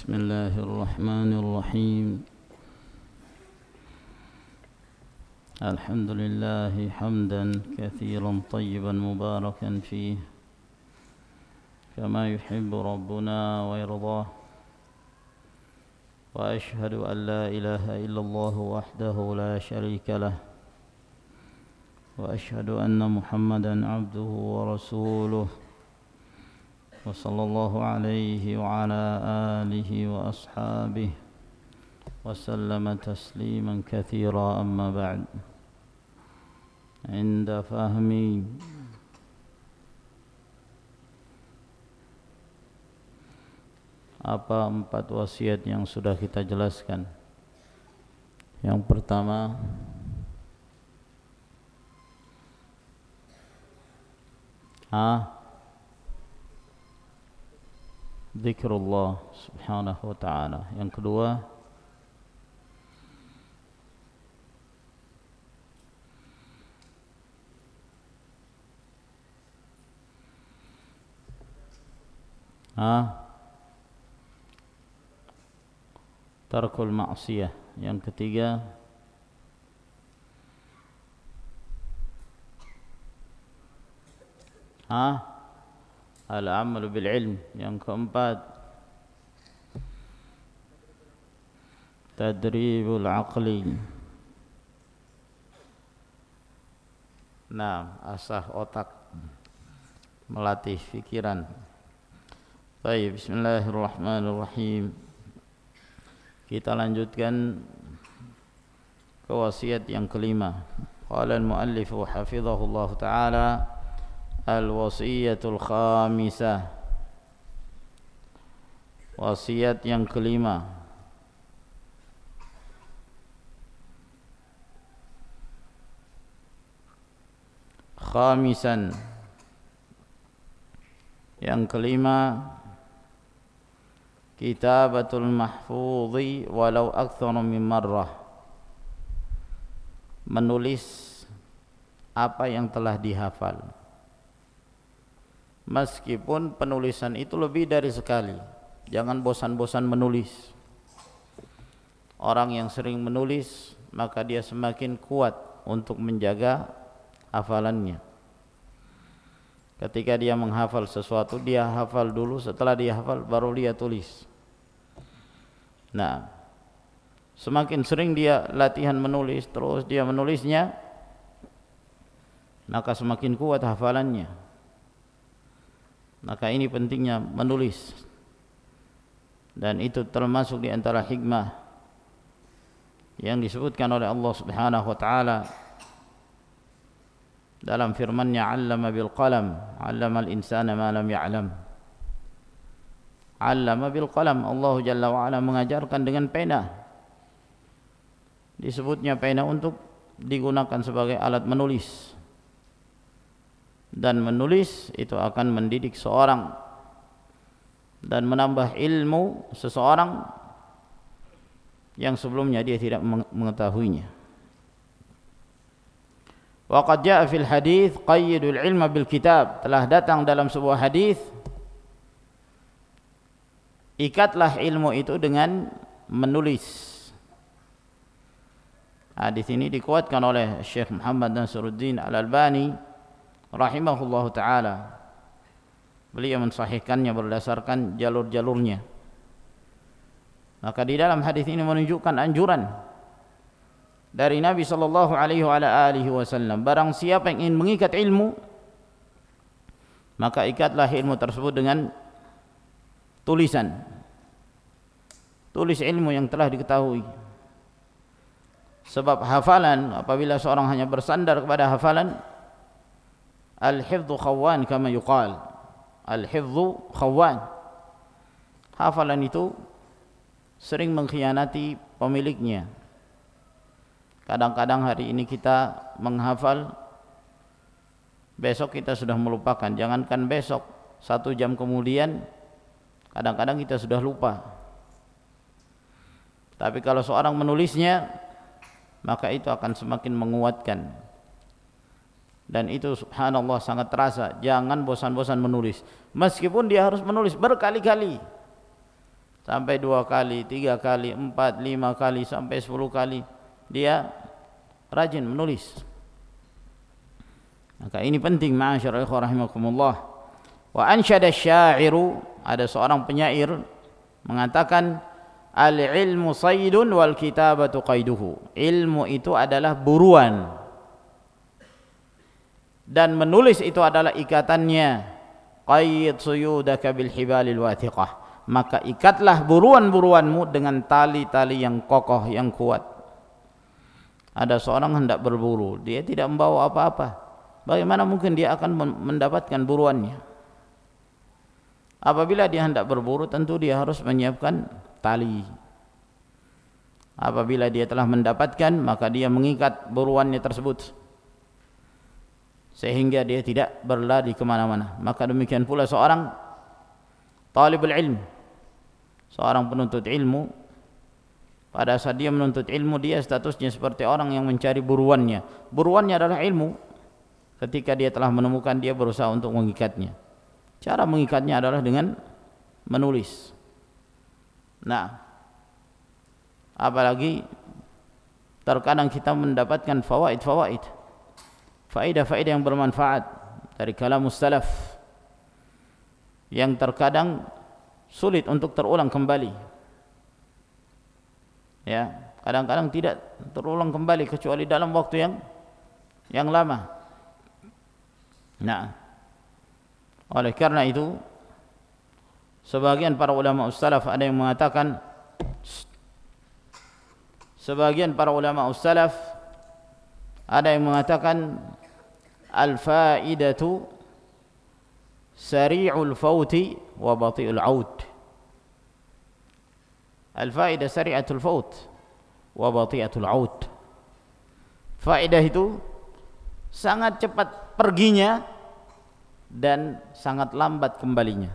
بسم الله الرحمن الرحيم الحمد لله حمدا كثيرا طيبا مباركا فيه كما يحب ربنا ويرضاه وأشهد أن لا إله إلا الله وحده لا شريك له وأشهد أن محمدا عبده ورسوله وصلى الله عليه وعلى آله وأصحابه وسلم تسليما كثيرا أما بعد عند فهم apa 4 wasiat yang sudah kita jelaskan. Yang pertama, zikrullah subhanahu wa ta'ala. Yang kedua, tarkul ma'siyah. Yang ketiga, al-amal bil ilm. Yang keempat, tadribul aqli. Asah otak, melatih fikiran. Baik, bismillahirrahmanirrahim. Kita lanjutkan ke wasiat yang kelima. Qala al-muallif hafizahullah ta'ala, al-wasiyatul khamisah. Wasiat yang kelima. Khamisan, yang kelima, kitabatul mahfudhi walau aktsara min marrah. Menulis apa yang telah dihafal, meskipun penulisan itu lebih dari sekali. Jangan bosan-bosan menulis. Orang yang sering menulis, maka dia semakin kuat untuk menjaga hafalannya. Ketika dia menghafal sesuatu, dia hafal dulu, setelah dia hafal baru dia tulis. Semakin sering dia latihan menulis, terus dia menulisnya, maka semakin kuat hafalannya. Maka ini pentingnya menulis. Dan itu termasuk di antara hikmah yang disebutkan oleh Allah Subhanahu wa taala dalam firman-Nya, 'allama bil qalam, 'allamal insana ma lam ya'lam. 'Allama bil qalam, Allah Jalla wa ala mengajarkan dengan pena. Disebutnya pena untuk digunakan sebagai alat menulis. Dan menulis itu akan mendidik seorang dan menambah ilmu seseorang yang sebelumnya dia tidak mengetahuinya. Wa qad jaa'a fil hadits qayyidul ilma bil kitab. Telah datang dalam sebuah hadis, ikatlah ilmu itu dengan menulis. Hadis ini dikuatkan oleh Syekh Muhammad Nasiruddin Al-Albani rahimahullahu taala. Beliau mensahihkannya berdasarkan jalur-jalurnya. Maka di dalam hadis ini menunjukkan anjuran dari Nabi sallallahu alaihi wasallam, barang siapa yang ingin mengikat ilmu, maka ikatlah ilmu tersebut dengan tulisan. Tulis ilmu yang telah diketahui. Sebab hafalan, apabila seorang hanya bersandar kepada hafalan, al-hifdhu khawwan kama yuqal. Al-hifdhu khawwan. Hafalan itu sering mengkhianati pemiliknya. Kadang-kadang hari ini kita menghafal, besok kita sudah melupakan. Jangankan besok, 1 jam kemudian kadang-kadang kita sudah lupa. Tapi kalau seorang menulisnya, maka itu akan semakin menguatkan. Dan itu subhanallah sangat terasa. Jangan bosan-bosan menulis, meskipun dia harus menulis berkali-kali. sampai 2 kali, 3 kali, 4, 5 kali, sampai 10 kali dia rajin menulis. Maka ini penting, ma'asyiral ikhwah rahimakumullah. Wa ansyada syairu, ada seorang penyair mengatakan, al-ilmu saydun wal kitabatu qaiduhu. Ilmu itu adalah buruan dan menulis itu adalah ikatannya. Qayyid suyudaka bil hibalil wathiqah. Maka ikatlah buruan-buruanmu dengan tali-tali yang kokoh, yang kuat. Ada seorang hendak berburu, dia tidak membawa apa-apa. Bagaimana mungkin dia akan mendapatkan buruannya? Apabila dia hendak berburu, tentu dia harus menyiapkan tali. Apabila dia telah mendapatkan, maka dia mengikat buruannya tersebut sehingga dia tidak berlari kemana-mana. Maka demikian pula seorang talibul ilm, seorang penuntut ilmu, pada saat dia menuntut ilmu, dia statusnya seperti orang yang mencari buruannya. Buruannya adalah ilmu. Ketika dia telah menemukan, dia berusaha untuk mengikatnya. Cara mengikatnya adalah dengan menulis. Nah, apalagi terkadang kita mendapatkan fawaid-fawaid, faedah-faedah yang bermanfaat dari kalamus salaf yang terkadang sulit untuk terulang kembali. Ya, kadang-kadang tidak terulang kembali kecuali dalam waktu yang lama. Nah, oleh karena itu sebagian para ulama salaf ada yang mengatakan, al-faidatu sari'ul fauti wa bati'ul aud. Al-faidah sari'atul faut wa bati'atul aud. Faedah itu sangat cepat perginya dan sangat lambat kembalinya.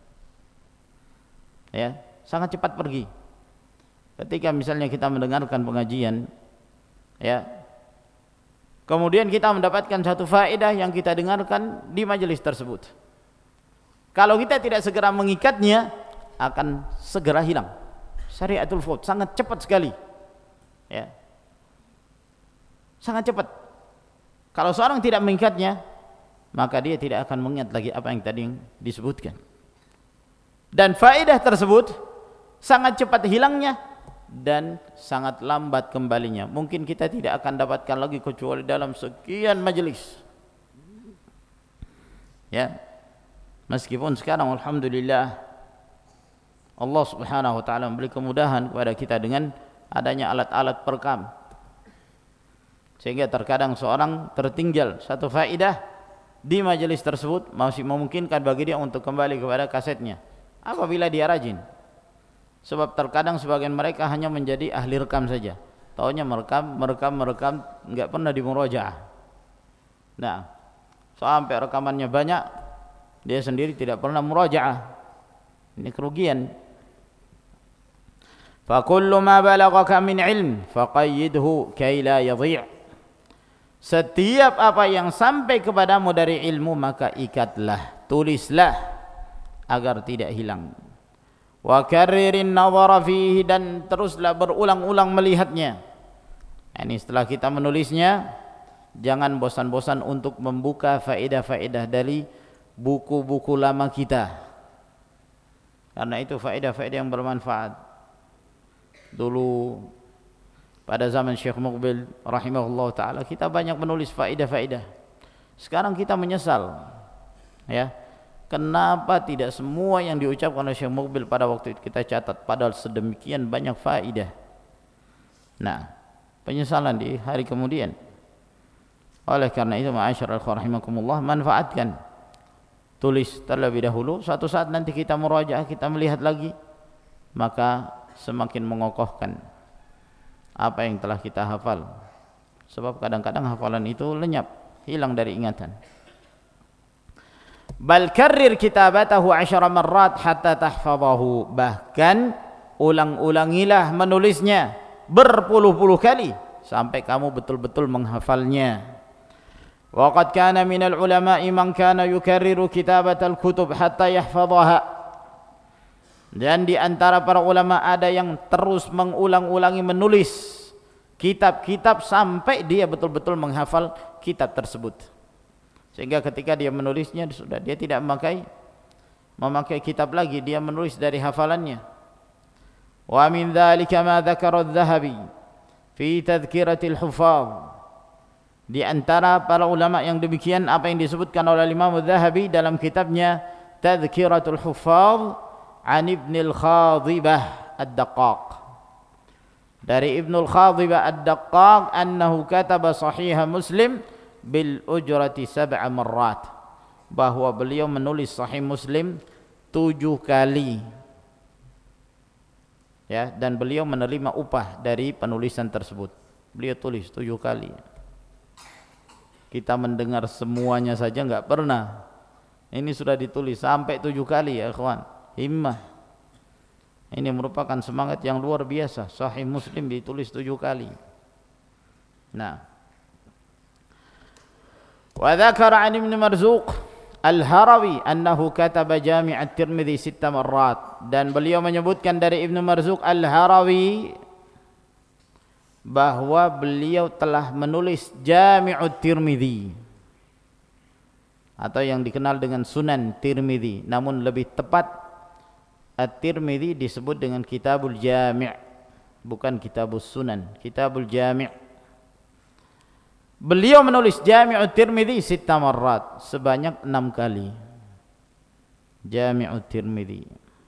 Ya, sangat cepat pergi. Ketika misalnya kita mendengarkan pengajian, ya, kemudian kita mendapatkan satu faedah yang kita dengarkan di majelis tersebut. Kalau kita tidak segera mengikatnya, akan segera hilang. Syariatul faut sangat cepat sekali. Ya. Sangat cepat. Kalau seorang tidak mengikatnya, maka dia tidak akan mengingat lagi apa yang tadi disebutkan. Dan faedah tersebut sangat cepat hilangnya dan sangat lambat kembalinya. Mungkin kita tidak akan dapatkan lagi kecuali dalam sekian majelis. Ya. Meskipun sekarang alhamdulillah Allah Subhanahu wa taala memberi kemudahan kepada kita dengan adanya alat-alat perekam. Sehingga terkadang seorang tertinggal satu faedah di majelis tersebut, masih memungkinkan bagi dia untuk kembali kepada kasetnya apabila dia rajin. Sebab terkadang sebagian mereka hanya menjadi ahli rekam saja, taunya merekam, enggak pernah dimurajaah. Nah, sampai rekamannya banyak, dia sendiri tidak pernah murajaah. Ini kerugian. Fa kullu ma balaghaka min ilm faqayyidhu kay la yadhi'. Setiap apa yang sampai kepadamu dari ilmu, maka ikatlah, tulislah agar tidak hilang. Wa karririn nadhara fihi, dan teruslah berulang-ulang melihatnya. Ini setelah kita menulisnya, jangan bosan-bosan untuk membuka faedah-faedah dari buku-buku lama kita. Karena itu faedah-faedah yang bermanfaat. Dulu pada zaman Syekh Muqbil rahimahullah ta'ala, kita banyak menulis faedah-faedah. Sekarang kita menyesal, ya, kenapa tidak semua yang diucapkan oleh Syekh Muqbil pada waktu itu kita catat, padahal sedemikian banyak faedah. Nah, penyesalan di hari kemudian. Oleh karena itu, ma'asyiral ikhwah rahimakumullah, manfaatkan, tulis terlebih dahulu. Suatu saat nanti kita murajaah, kita melihat lagi, maka semakin mengokohkan apa yang telah kita hafal. Sebab kadang-kadang hafalan itu lenyap, hilang dari ingatan. Bal karrir kitabatahu 10 marrat hatta tahfazahu. Bahkan ulang-ulangilah menulisnya berpuluh-puluh kali sampai kamu betul-betul menghafalnya. Wa qad kana minal ulama'i man kana yukarriru kitabatal kutub hatta yahfazaha. Dan di antara para ulama ada yang terus mengulang-ulangi menulis kitab-kitab sampai dia betul-betul menghafal kitab tersebut. Sehingga ketika dia menulisnya sudah dia tidak memakai kitab lagi, dia menulis dari hafalannya. Wa min dzalika ma dzakara adz-Dzahabi fi tadhkiratil hufadz. Di antara para ulama yang demikian apa yang disebutkan oleh Imam adz-Dzahabi dalam kitabnya Tadhkiratul Hufadz an Ibn al-Khadhibah ad-Daqqaq. Dari Ibn al-Khadhibah ad-Daqqaq annahu kataba sahih Muslim bil ujrati 7 marrat, bahwa beliau menulis sahih Muslim 7 kali. Ya, dan beliau menerima upah dari penulisan tersebut. Beliau tulis 7 kali. Kita mendengar semuanya saja enggak pernah. Ini sudah ditulis sampai 7 kali ya ikhwan. Himmah. Ini merupakan semangat yang luar biasa. Sahih Muslim ditulis 7 kali. Nah. Wa dzakara 'an Ibn Marzuq Al-Harawi annahu kataba Jami' at-Tirmidzi 6 marrat, dan beliau menyebutkan dari Ibn Marzuq Al-Harawi bahwa beliau telah menulis Jami'ut Tirmidzi atau yang dikenal dengan Sunan Tirmidzi, namun lebih tepat At-Tirmidzi disebut dengan Kitabul Jami', bukan Kitabus Sunan, Kitabul Jami'. Beliau menulis Jami'ut Tirmidzi 6 marrat, sebanyak 6 kali. Jami'ut Tirmidzi.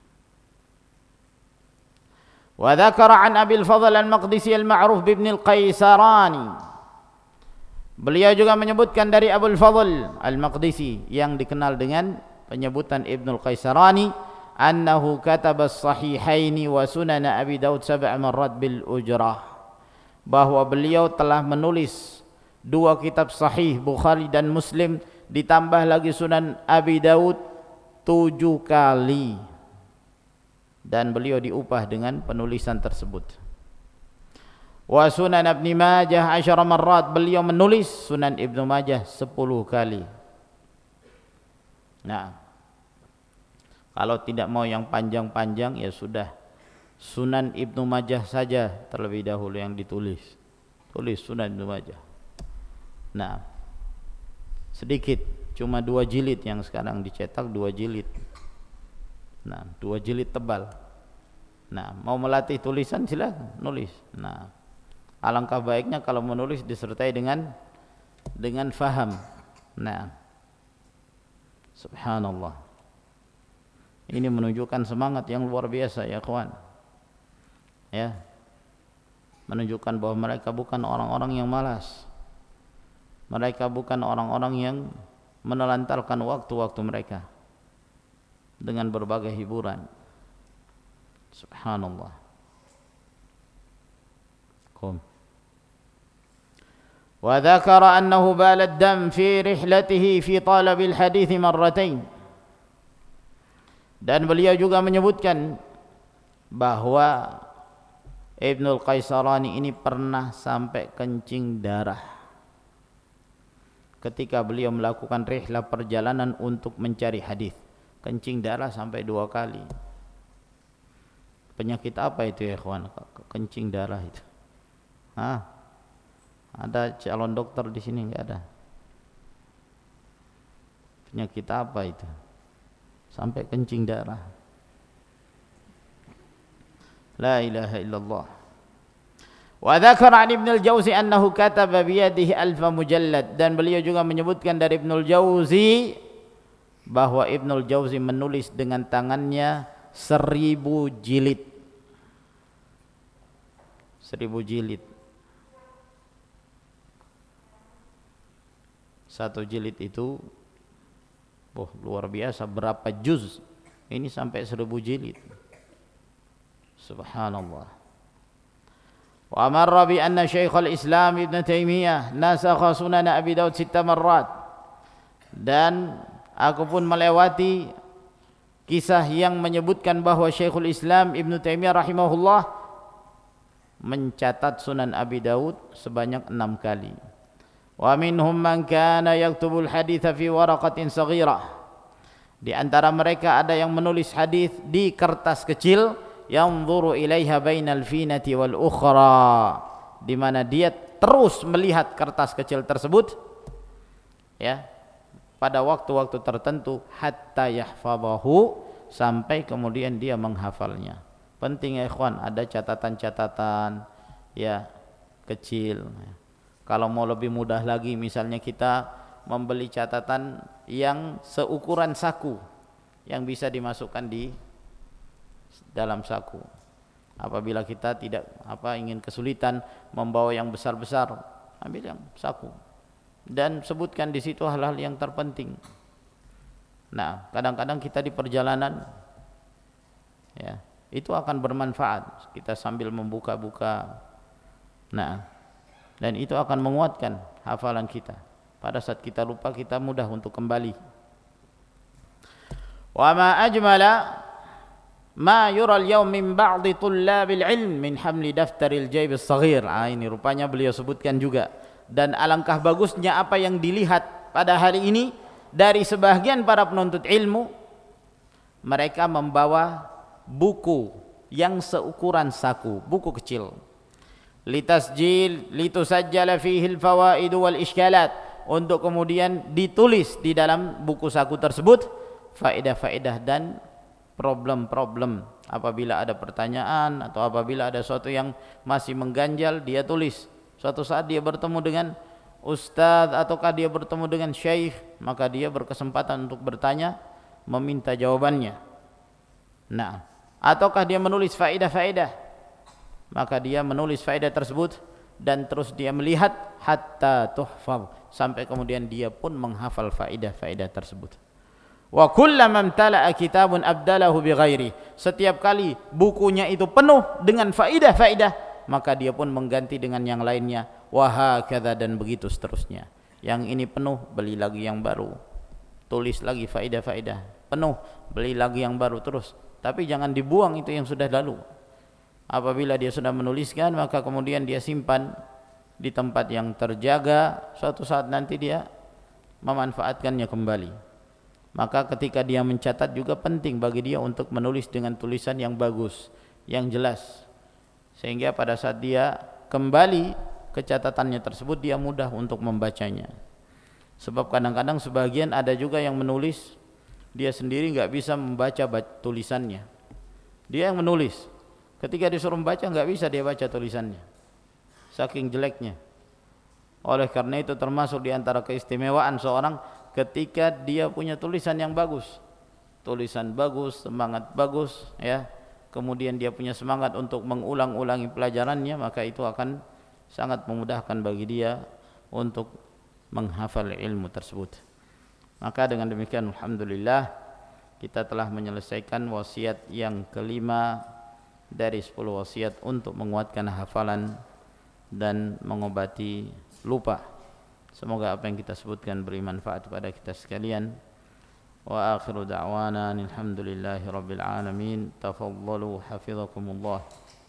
Wa dzakara 'an Abil Fadl al-Maqdisi al-ma'ruf bi Ibn al-Qaisarani. Beliau juga menyebutkan dari Abul Fadl al-Maqdisi yang dikenal dengan penyebutan Ibn al-Qaisarani, annahu kataba as-sahihaini wa sunan Abi Daud 7 marrat bil ujrah, bahwa beliau telah menulis 2 kitab sahih Bukhari dan Muslim ditambah lagi Sunan Abi Daud 7 kali, dan beliau diupah dengan penulisan tersebut. Wa Sunan Ibn Majah 10 marrat, beliau menulis Sunan Ibnu Majah 10 kali. Nah, kalau tidak mau yang panjang-panjang ya sudah Sunan Ibnu Majah saja terlebih dahulu yang ditulis. Tulis Sunan Ibnu Majah. Nah, sedikit, cuma 2 jilid yang sekarang dicetak, 2 jilid. Nah, 2 jilid tebal. Nah, mau melatih tulisan silakan nulis. Nah, alangkah baiknya kalau menulis disertai dengan faham. Nah, subhanallah. Ini menunjukkan semangat yang luar biasa ya kawan. Ya. Menunjukkan bahwa mereka bukan orang-orang yang malas. Mereka bukan orang-orang yang menelantarkan waktu-waktu mereka dengan berbagai hiburan. Subhanallah. Qum. Wa dzakara annahu bala ad-dam fi rihlatihi fi talab al-hadits marratain. Dan beliau juga menyebutkan bahwa Ibnul Qaisarani ini pernah sampai kencing darah ketika beliau melakukan rihlah perjalanan untuk mencari hadis. Kencing darah sampai 2 kali. Penyakit apa itu ya ikhwan? Kencing darah itu. Hah? Ada calon dokter di sini enggak ada? Penyakit apa itu? Sampai kencing darah. La ilaha illallah. Wa dzakara 'an Ibnu al-Jauzi annahu kataba bi yadihi 1000 mujallad, dan beliau juga menyebutkan dari Ibnu al-Jauzi bahwa Ibnu al-Jauzi menulis dengan tangannya 1000 jilid. 1000 jilid. 1 jilid itu luar biasa, berapa juz? Ini sampai 1000 jilid. Subhanallah. Wa marra bi anna Syekhul Islam Ibn Taimiyah nasakha Sunan Abi Daud 6 marrat. Dan aku pun melewati kisah yang menyebutkan bahwa Syekhul Islam Ibn Taimiyah rahimahullah mencatat Sunan Abi Daud sebanyak 6 kali. Wa minhum man kana yaktubul haditha fi waraqatin saghirah. Di antara mereka ada yang menulis hadis di kertas kecil, yanzuru ilaiha bainal finati wal ukhra, di mana dia terus melihat kertas kecil tersebut ya pada waktu-waktu tertentu hatta yahfadhahu, sampai kemudian dia menghafalnya. Penting ya ikhwan, ada catatan-catatan ya kecil. Kalau mau lebih mudah lagi, misalnya kita membeli catatan yang seukuran saku yang bisa dimasukkan di dalam saku. Apabila kita tidak ingin kesulitan membawa yang besar-besar, ambil yang saku dan sebutkan di situ hal-hal yang terpenting. Nah, kadang-kadang kita di perjalanan ya, itu akan bermanfaat kita sambil membuka-buka. Nah, dan itu akan menguatkan hafalan kita. Pada saat kita lupa, kita mudah untuk kembali. Wa ma ajmala ma yura al-yawm min ba'd tullabil ilm min hamli daftaril jayb as-saghir. Ini rupanya beliau sebutkan juga. Dan alangkah bagusnya apa yang dilihat pada hari ini dari sebagian para penuntut ilmu, mereka membawa buku yang seukuran saku, buku kecil. Litasjil litusajjala fihi al-fawaid wal ishkalat, untuk kemudian ditulis di dalam buku saku tersebut faedah-faedah dan problem-problem. Apabila ada pertanyaan atau apabila ada sesuatu yang masih mengganjal, dia tulis. Suatu saat dia bertemu dengan ustaz ataukah dia bertemu dengan syekh, maka dia berkesempatan untuk bertanya, meminta jawabannya. Nah, ataukah dia menulis faedah-faedah, maka dia menulis faedah tersebut dan terus dia melihat hatta tuhfaz, sampai kemudian dia pun menghafal faedah-faedah tersebut. Wa kullama imtala'a kitabun abdalahu bighairi, setiap kali bukunya itu penuh dengan faedah-faedah, maka dia pun mengganti dengan yang lainnya. Wa hakadha, dan begitu seterusnya. Yang ini penuh, beli lagi yang baru, tulis lagi faedah-faedah, penuh, beli lagi yang baru terus. Tapi jangan dibuang itu yang sudah lalu. Apabila dia sudah menuliskan, maka kemudian dia simpan di tempat yang terjaga, suatu saat nanti dia memanfaatkannya kembali. Maka ketika dia mencatat juga penting bagi dia untuk menulis dengan tulisan yang bagus, yang jelas, sehingga pada saat dia kembali ke catatannya tersebut, dia mudah untuk membacanya. Sebab kadang-kadang sebagian ada juga yang menulis, dia sendiri nggak bisa membaca tulisannya. Dia yang menulis, ketika disuruh membaca nggak bisa dia baca tulisannya, saking jeleknya. Oleh karena itu termasuk di antara keistimewaan seorang ketika dia punya tulisan yang bagus, tulisan bagus, semangat bagus, ya, kemudian dia punya semangat untuk mengulang-ulangi pelajarannya, maka itu akan sangat memudahkan bagi dia untuk menghafal ilmu tersebut. Maka dengan demikian alhamdulillah kita telah menyelesaikan wasiat yang kelima dari 10 wasiat untuk menguatkan hafalan dan mengobati lupa. Semoga apa yang kita sebutkan beri manfaat kepada kita sekalian. Wa akhiru da'wana alhamdulillahi rabbil alamin. Tafaddalu hafizakumullah.